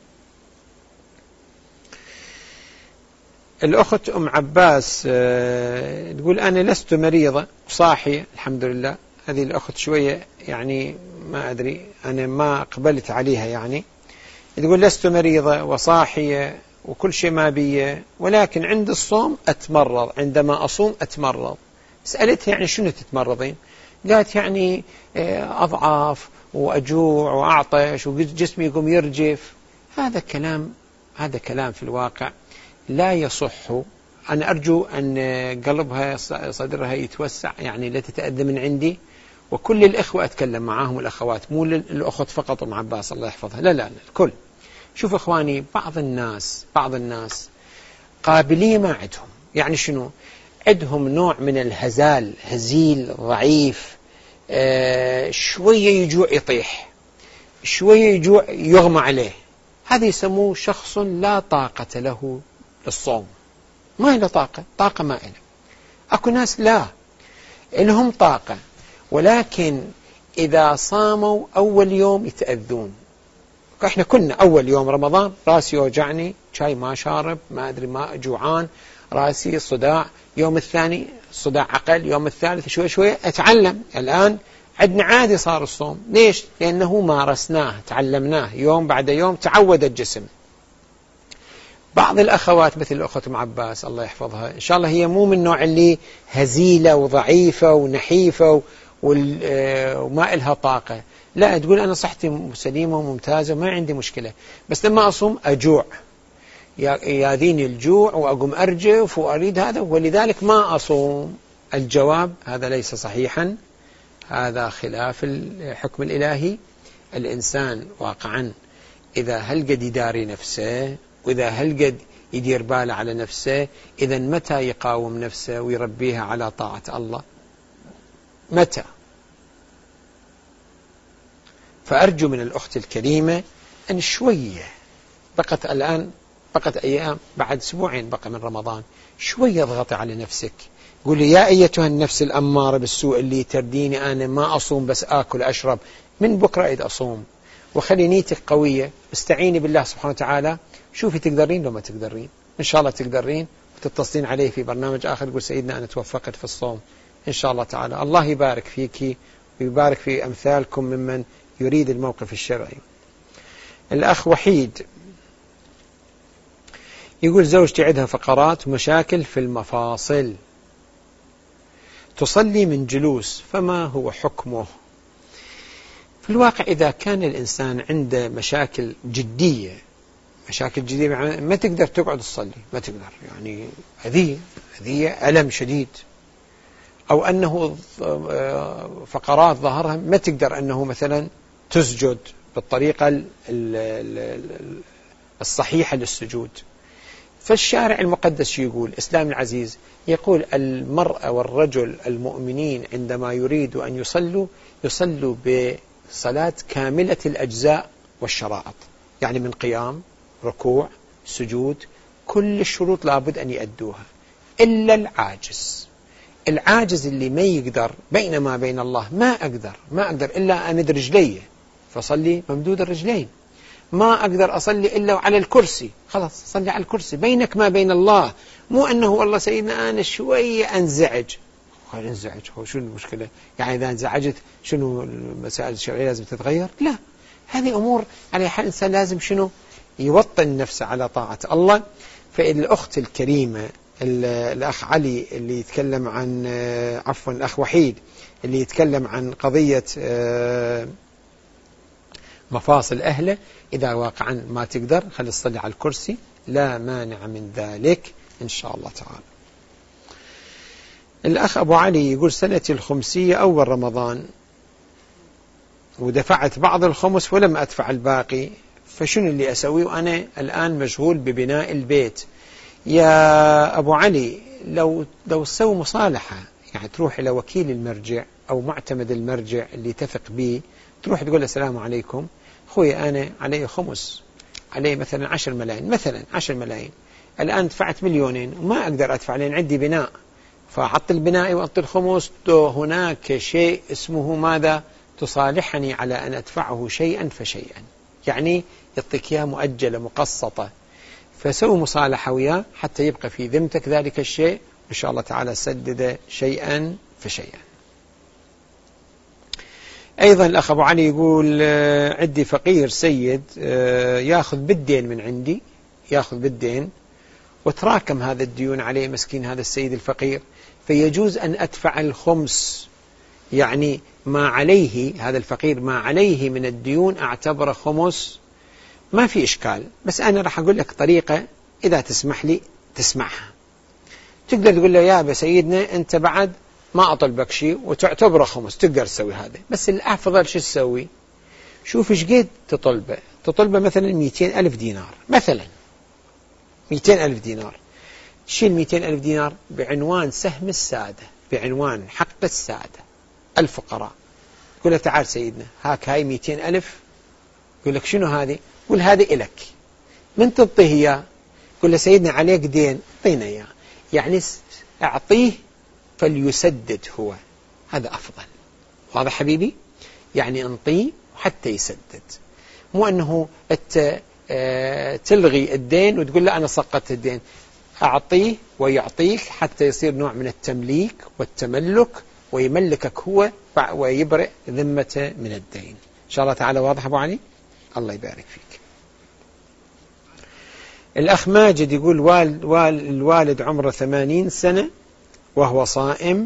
الأخت أم عباس تقول أنا لست مريضة وصاحية الحمد لله. هذه الأخت شوية يعني ما أدري، أنا ما قبلت عليها، يعني تقول لست مريضة وصاحية وكل شيء ما بي، ولكن عند الصوم أتمرض، عندما أصوم أتمرض. سألتها يعني شنو تتمرضين؟ قالت يعني أضعف وأجوع وأعطش وجسمي يقوم يرجف. هذا كلام هذا كلام في الواقع لا يصح. أنا أرجو أن قلبها صدرها يتوسع، يعني لا تتأذى من عندي، وكل الإخوة أتكلم معاهم، الأخوات مو الأخت فقط أم عباس الله يحفظها، لا لا لا الكل. شوف إخواني، بعض الناس بعض الناس قابلية ما عندهم، يعني شنو؟ عندهم نوع من الهزال، هزيل ضعيف، آه شوية يجوع يطيح، شوية يجوع يغمى عليه، هذا يسموه شخص لا طاقة له للصوم، ما له طاقة، طاقة ما له. أكو ناس لا، إنهم طاقة، ولكن إذا صاموا أول يوم يتأذون. إحنا كنا أول يوم رمضان راسي يوجعني، شاي ما شارب، ما أدري ما جوعان، راسي صداع، يوم الثاني صداع أقل، يوم الثالث شوي شوي أتعلم. الآن عندنا عادي صار الصوم، ليش؟ لأنه مارسناه، تعلمناه يوم بعد يوم، تعود الجسم. بعض الأخوات مثل الأخت أم عباس الله يحفظها إن شاء الله، هي مو من النوع اللي هزيلة وضعيفة ونحيفة وما إلها طاقة، لا، تقول أنا صحتي سليمة وممتازة ما عندي مشكلة، بس لما أصوم أجوع، ياذيني الجوع وأقوم أرجف وأريد هذا، ولذلك ما أصوم. الجواب هذا ليس صحيحا، هذا خلاف الحكم الإلهي. الإنسان واقعا إذا هل قد يداري نفسه، وإذا هل قد يدير باله على نفسه، إذا متى يقاوم نفسه ويربيها على طاعة الله؟ متى؟ فأرجو من الأخت الكريمة أن شوية، بقت الآن بقت أيام، بعد أسبوعين بقى من رمضان، شوية اضغطي على نفسك، قولي يا أيتها النفس الأمارة بالسوء اللي ترديني أنا ما أصوم بس آكل أشرب، من بكرة إذا أصوم، وخلي نيتك قوية، استعيني بالله سبحانه وتعالى، شوفي تقدرين لو ما تقدرين، إن شاء الله تقدرين، وتتصلين عليه في برنامج آخر تقول سيدنا أنا توفقت في الصوم إن شاء الله تعالى. الله يبارك فيك ويبارك في أمثالكم ممن يريد الموقف الشرعي. الأخ وحيد يقول زوجتي عندها فقرات ومشاكل في المفاصل، تصلي من جلوس، فما هو حكمه؟ في الواقع إذا كان الإنسان عنده مشاكل جدية، مشاكل جدية ما تقدر تقعد تصلي، ما تقدر، يعني هذه هذه ألم شديد، أو أنه فقرات ظهرها ما تقدر أنه مثلا تسجد بالطريقة الصحيحة للسجود. فالشارع المقدس يقول، الإسلام العزيز يقول المرأة والرجل المؤمنين عندما يريدوا أن يصلوا يصلوا بصلاة كاملة الأجزاء والشرائط، يعني من قيام، ركوع، سجود، كل الشروط لابد أن يأدوها. إلا العاجز. العاجز اللي ما يقدر، بينما بين الله ما أقدر ما أقدر إلا أمد رجلي فصلي ممدود الرجلين، ما أقدر أصلي إلا على الكرسي، خلاص صلي على الكرسي. بينك ما بين الله، مو أنه والله سيدنا أنا شوية أنزعج. قال انزعج، هو شنو المشكلة؟ يعني إذا انزعجت شنو المسائل الشرعية لازم تتغير؟ لا، هذه أمور على حال الإنسان لازم شنو يوطن نفسه على طاعة الله. فالأخت الكريمة الأخ علي اللي يتكلم عن عفوا الأخ وحيد اللي يتكلم عن قضية مفاصل أهله، إذا واقعا ما تقدر خلي تصلي على الكرسي، لا مانع من ذلك إن شاء الله تعالى. الأخ أبو علي يقول سنتي الخمسية أول رمضان ودفعت بعض الخمس ولم أدفع الباقي، فشنو اللي أسوي وأنا الآن مشغول ببناء البيت؟ يا أبو علي لو لو تسوي مصالحة، يعني تروح إلى وكيل المرجع أو معتمد المرجع اللي تثق به، تروح تقول السلام عليكم خوي أنا علي خمس، علي مثلا عشر ملايين مثلا عشر ملايين، الآن دفعت مليونين وما أقدر أدفع لأن عندي بناء، فأعطي البناء وأعطي الخمس، هناك شيء اسمه ماذا؟ تصالحني على أن أدفعه شيئا فشيئا، يعني يعطيك إياه مؤجلة مقسطة، فسوي مصالحة وياه حتى يبقى في ذمتك ذلك الشيء، إن شاء الله تعالى سدد شيئا فشيئا. أيضا الأخ أبو علي يقول عندي فقير سيد يأخذ بالدين من عندي، يأخذ بالدين وتراكم هذا الديون عليه مسكين هذا السيد الفقير، فيجوز أن أدفع الخمس، يعني ما عليه هذا الفقير ما عليه من الديون أعتبره خمس، ما في إشكال. بس أنا راح أقول لك طريقة إذا تسمح لي تسمعها. تقدر تقول له يا أبا سيدنا أنت بعد ما أطلبك شيء وتعتبره خمس، تقدر تسوي هذا، بس الأفضل شو تسوي؟ شوف إيش قد تطلبه، تطلبه مثلا مئتين ألف دينار مثلا، مئتين ألف دينار، تشيل مئتين ألف دينار بعنوان سهم السادة، بعنوان حق السادة الفقراء، تقول له تعال سيدنا هاك هاي مئتين ألف، يقول لك شنو هذه؟ قل هذه إلك، من تعطيه إياه؟ قل له سيدنا عليك دين، اعطينا إياه، يعني أعطيه فليسدد هو، هذا أفضل. واضح حبيبي؟ يعني انطيه حتى يسدد، مو أنه تلغي الدين وتقول له أنا سقطت الدين، أعطيه ويعطيك حتى يصير نوع من التمليك والتملك ويملكك هو ويبرئ ذمته من الدين إن شاء الله تعالى. واضح أبو علي؟ الله يبارك فيك. الأخ ماجد يقول والد والد الوالد عمره ثمانين سنة وهو صائم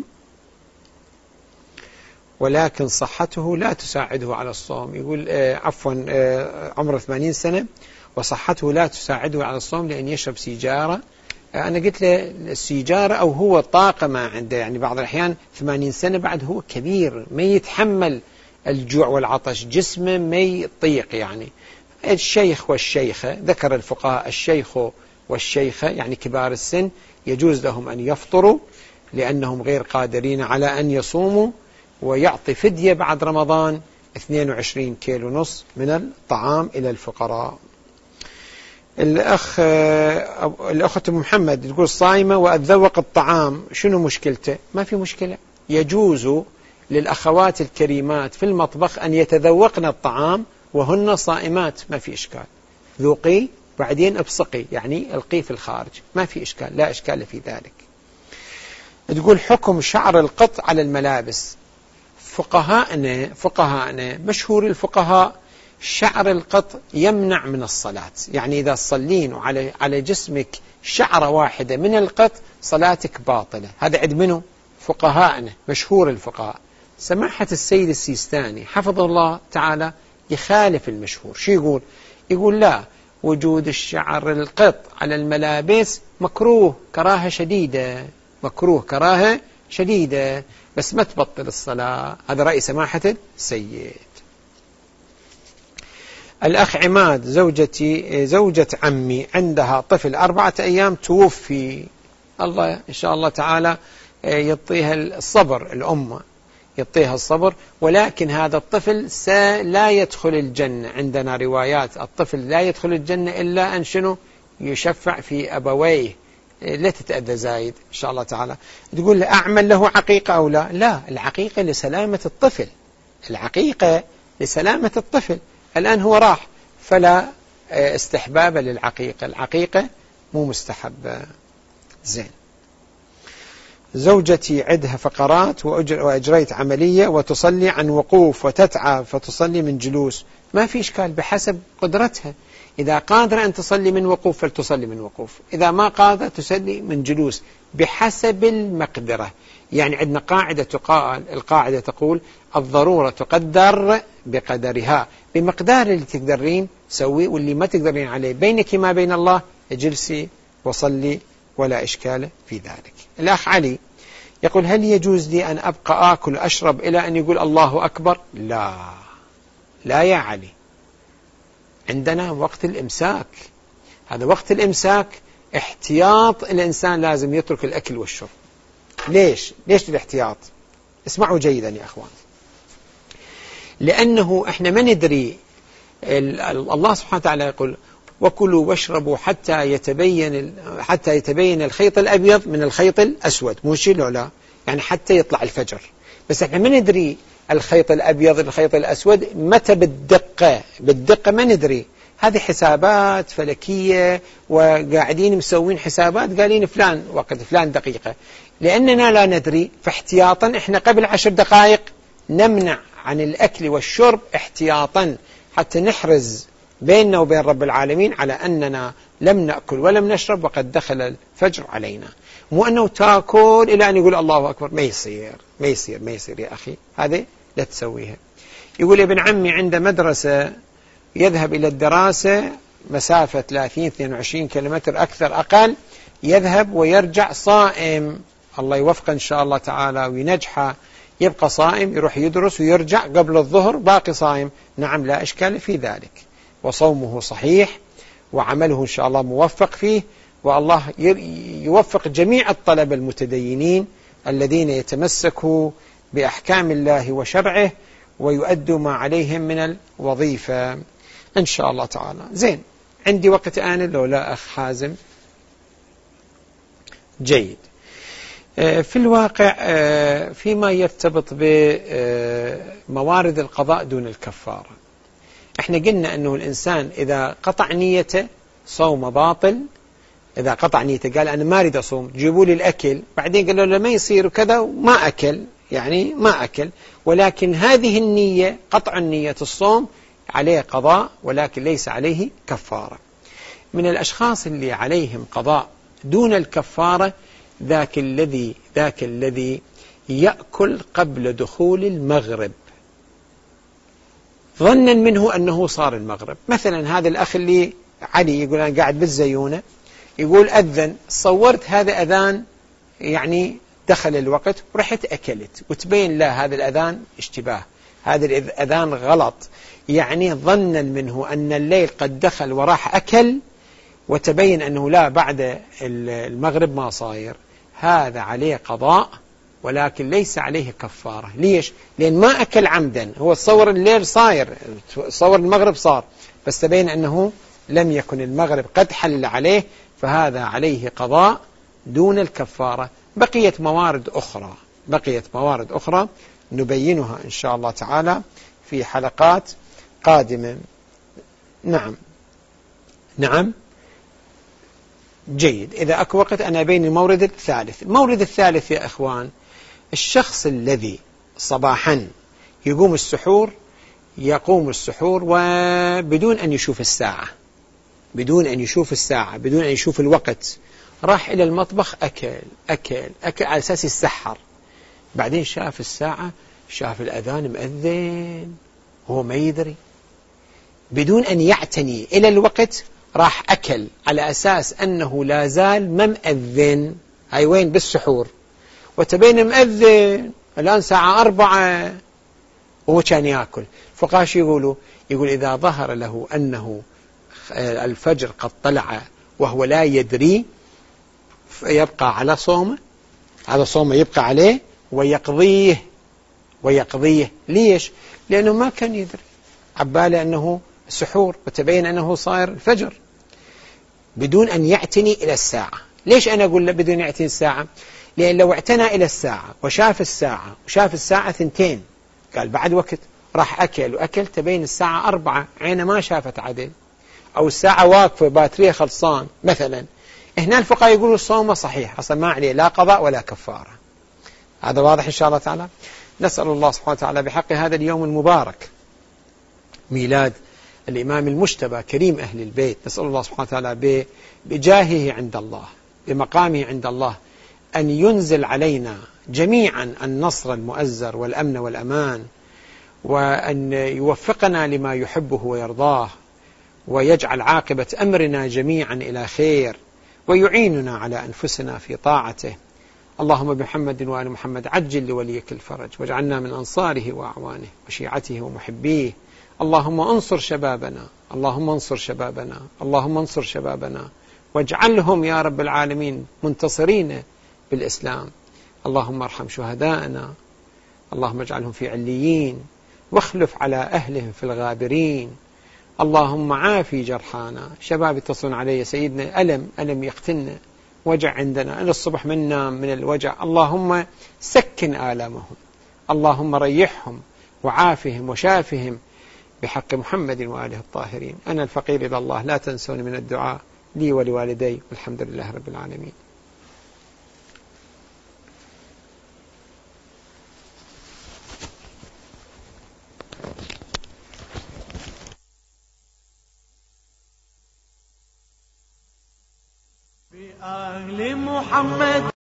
ولكن صحته لا تساعده على الصوم، يقول آه عفوا آه عمره ثمانين سنة وصحته لا تساعده على الصوم لأن يشرب سيجارة. آه أنا قلت له السيجارة أو هو طاقة ما عنده، يعني بعض الأحيان ثمانين سنة بعد هو كبير ما يتحمل الجوع والعطش، جسمه ما يطيق. يعني الشيخ والشيخة، ذكر الفقهاء الشيخ والشيخة يعني كبار السن يجوز لهم أن يفطروا لأنهم غير قادرين على أن يصوموا، ويعطي فدية بعد رمضان اثنين وعشرين كيلو نص من الطعام إلى الفقراء. الأخ الأخت محمد تقول صايمة وأتذوق الطعام، شنو مشكلته؟ ما في مشكلة، يجوز للأخوات الكريمات في المطبخ أن يتذوقن الطعام وهن صائمات، ما في إشكال، ذوقي بعدين ابصقي، يعني القي في الخارج، ما في إشكال، لا إشكال في ذلك. تقول حكم شعر القط على الملابس، فقهاءنا فقهاءنا مشهور الفقهاء شعر القط يمنع من الصلاة، يعني إذا صلين على على جسمك شعرة واحدة من القط صلاتك باطلة، هذا عند منه فقهاءنا مشهور الفقهاء. سماحة السيد السيستاني حفظه الله تعالى يخالف المشهور، شو يقول؟ يقول لا، وجود الشعر القط على الملابس مكروه كراهة شديدة، مكروه كراهة شديدة، بس ما تبطل الصلاة، هذا رأي سماحة السيد. الأخ عماد زوجتي زوجة عمي عندها طفل أربعة أيام توفي، الله إن شاء الله تعالى يعطيها الصبر، الأمة يعطيها الصبر، ولكن هذا الطفل لا يدخل الجنة، عندنا روايات الطفل لا يدخل الجنة إلا أن شنو يشفع في أبويه لا تتأذى زايد إن شاء الله تعالى. تقول أعمل له عقيقة أو لا؟ لا، العقيقة لسلامة الطفل، العقيقة لسلامة الطفل. الآن هو راح، فلا استحباب للعقيقة، العقيقة مو مستحبة. زين. زوجتي عدها فقرات وأجريت عملية وتصلي عن وقوف وتتعب فتصلي من جلوس، ما في إشكال بحسب قدرتها. إذا قادرة أن تصلي من وقوف فلتصلي من وقوف، إذا ما قادرة تصلي من جلوس بحسب المقدرة. يعني عندنا قاعدة تقال، القاعدة تقول الضرورة تقدر بقدرها، بمقدار اللي تقدرين سوي، واللي ما تقدرين عليه بينك ما بين الله اجلسي وصلي ولا إشكال في ذلك. الأخ علي يقول هل يجوز لي أن أبقى آكل أشرب إلى أن يقول الله أكبر؟ لا لا يا علي، عندنا وقت الإمساك، هذا وقت الإمساك احتياط، الإنسان لازم يترك الأكل والشرب. ليش؟ ليش الاحتياط؟ اسمعوا جيدا يا أخوان، لأنه إحنا ما ندري، الله سبحانه وتعالى يقول وكلوا واشربوا حتى يتبين حتى يتبين الخيط الأبيض من الخيط الأسود، مو شيء لا، يعني حتى يطلع الفجر. بس احنا ما ندري الخيط الأبيض الخيط الأسود متى بالدقة، بالدقة ما ندري. هذه حسابات فلكية، وقاعدين مسوين حسابات قالين فلان وقت فلان دقيقة. لأننا لا ندري، فاحتياطا احنا قبل عشر دقائق نمنع عن الأكل والشرب احتياطا، حتى نحرز بيننا وبين رب العالمين على أننا لم نأكل ولم نشرب وقد دخل الفجر علينا. مو أنه تأكل إلى أن يقول الله أكبر، ما يصير ما يصير ما يصير يا أخي، هذه لا تسويها. يقول ابن عمي عنده مدرسة يذهب إلى الدراسة مسافة ثلاثين اثنين وعشرين كيلومتر أكثر أقل، يذهب ويرجع صائم، الله يوفقه إن شاء الله تعالى وينجحه، يبقى صائم، يروح يدرس ويرجع قبل الظهر باقي صائم. نعم لا إشكال في ذلك، وصومه صحيح وعمله إن شاء الله موفق فيه، والله يوفق جميع الطلبة المتدينين الذين يتمسكوا بأحكام الله وشرعه ويؤدوا ما عليهم من الوظيفة إن شاء الله تعالى. زين، عندي وقت آن لو لا أخ حازم؟ جيد. في الواقع فيما يرتبط بموارد القضاء دون الكفارة، احنا قلنا أنه الإنسان إذا قطع نيته صوم باطل، إذا قطع نيته قال أنا ما أريد أصوم جيبوا لي الأكل، بعدين قالوا له ما يصير كذا وما أكل، يعني ما أكل، ولكن هذه النية قطع النية الصوم عليه قضاء ولكن ليس عليه كفارة. من الأشخاص اللي عليهم قضاء دون الكفارة ذاك الذي ذاك الذي يأكل قبل دخول المغرب ظنا منه أنه صار المغرب. مثلا هذا الأخ اللي علي يقول أنا قاعد بالزيونة، يقول أذن، صورت هذا أذان يعني دخل الوقت ورحت أكلت، وتبين لا هذا الأذان اشتباه، هذا الأذان غلط، يعني ظنا منه أن الليل قد دخل وراح أكل، وتبين أنه لا بعد المغرب ما صاير، هذا عليه قضاء ولكن ليس عليه كفارة. ليش؟ لأن ما أكل عمدا، هو تصور الليل صاير، تصور المغرب صار، بس تبين أنه لم يكن المغرب قد حل عليه، فهذا عليه قضاء دون الكفارة. بقيت موارد أخرى بقيت موارد أخرى نبينها إن شاء الله تعالى في حلقات قادمة. نعم نعم جيد. إذا أكو وقت أنا بين المورد الثالث. المورد الثالث يا إخوان، الشخص الذي صباحا يقوم السحور يقوم السحور وبدون أن يشوف الساعة بدون أن يشوف الساعة بدون أن يشوف الوقت، راح إلى المطبخ أكل أكل أكل على أساس يسحر، بعدين شاف الساعة، شاف الأذان مأذن، هو ما يدري، بدون أن يعتني إلى الوقت راح أكل على أساس أنه لا زال ما مأذن. هاي وين؟ بالسحور، وتبين مأذن الآن ساعة أربعة وهو كان يأكل. فقاش يقولوا يقول إذا ظهر له أنه الفجر قد طلع وهو لا يدري يبقى على صومه، هذا صومه يبقى عليه ويقضيه ويقضيه. ليش؟ لأنه ما كان يدري، عباله أنه سحور وتبين أنه صاير الفجر، بدون أن يعتني إلى الساعة. ليش أنا أقول بدون يعتني الساعة؟ لأن لو اعتنى إلى الساعة وشاف الساعة وشاف الساعة ثنتين قال بعد وقت، راح أكل وأكل تبين الساعة أربعة، عينه ما شافت عدل، أو الساعة واقفة باتريه خلصان مثلا، هنا الفقهاء يقولوا الصوم صحيح أصلا ما عليه لا قضاء ولا كفارة. هذا واضح إن شاء الله تعالى. نسأل الله سبحانه وتعالى بحق هذا اليوم المبارك ميلاد الإمام المجتبى كريم أهل البيت، نسأل الله سبحانه وتعالى بجاهه عند الله بمقامه عند الله أن ينزل علينا جميعا النصر المؤزر والأمن والأمان، وأن يوفقنا لما يحبه ويرضاه، ويجعل عاقبة أمرنا جميعا إلى خير، ويعيننا على أنفسنا في طاعته. اللهم بمحمد وآل محمد عجل لوليك الفرج، واجعلنا من أنصاره وأعوانه وشيعته ومحبيه. اللهم انصر شبابنا، اللهم انصر شبابنا، اللهم انصر شبابنا، واجعلهم يا رب العالمين منتصرين بالإسلام. اللهم ارحم شهداءنا، اللهم اجعلهم في عليين، واخلف على أهلهم في الغابرين. اللهم عافي جرحانا. شباب يتصلون علي سيدنا ألم ألم يقتلنا، وجع عندنا، أنا الصبح من نام من الوجع، اللهم سكن آلامهم، اللهم ريحهم وعافهم وشافهم بحق محمد وآله الطاهرين. أنا الفقير إلى الله، لا تنسوني من الدعاء لي ولوالدي، والحمد لله رب العالمين. بأهل محمد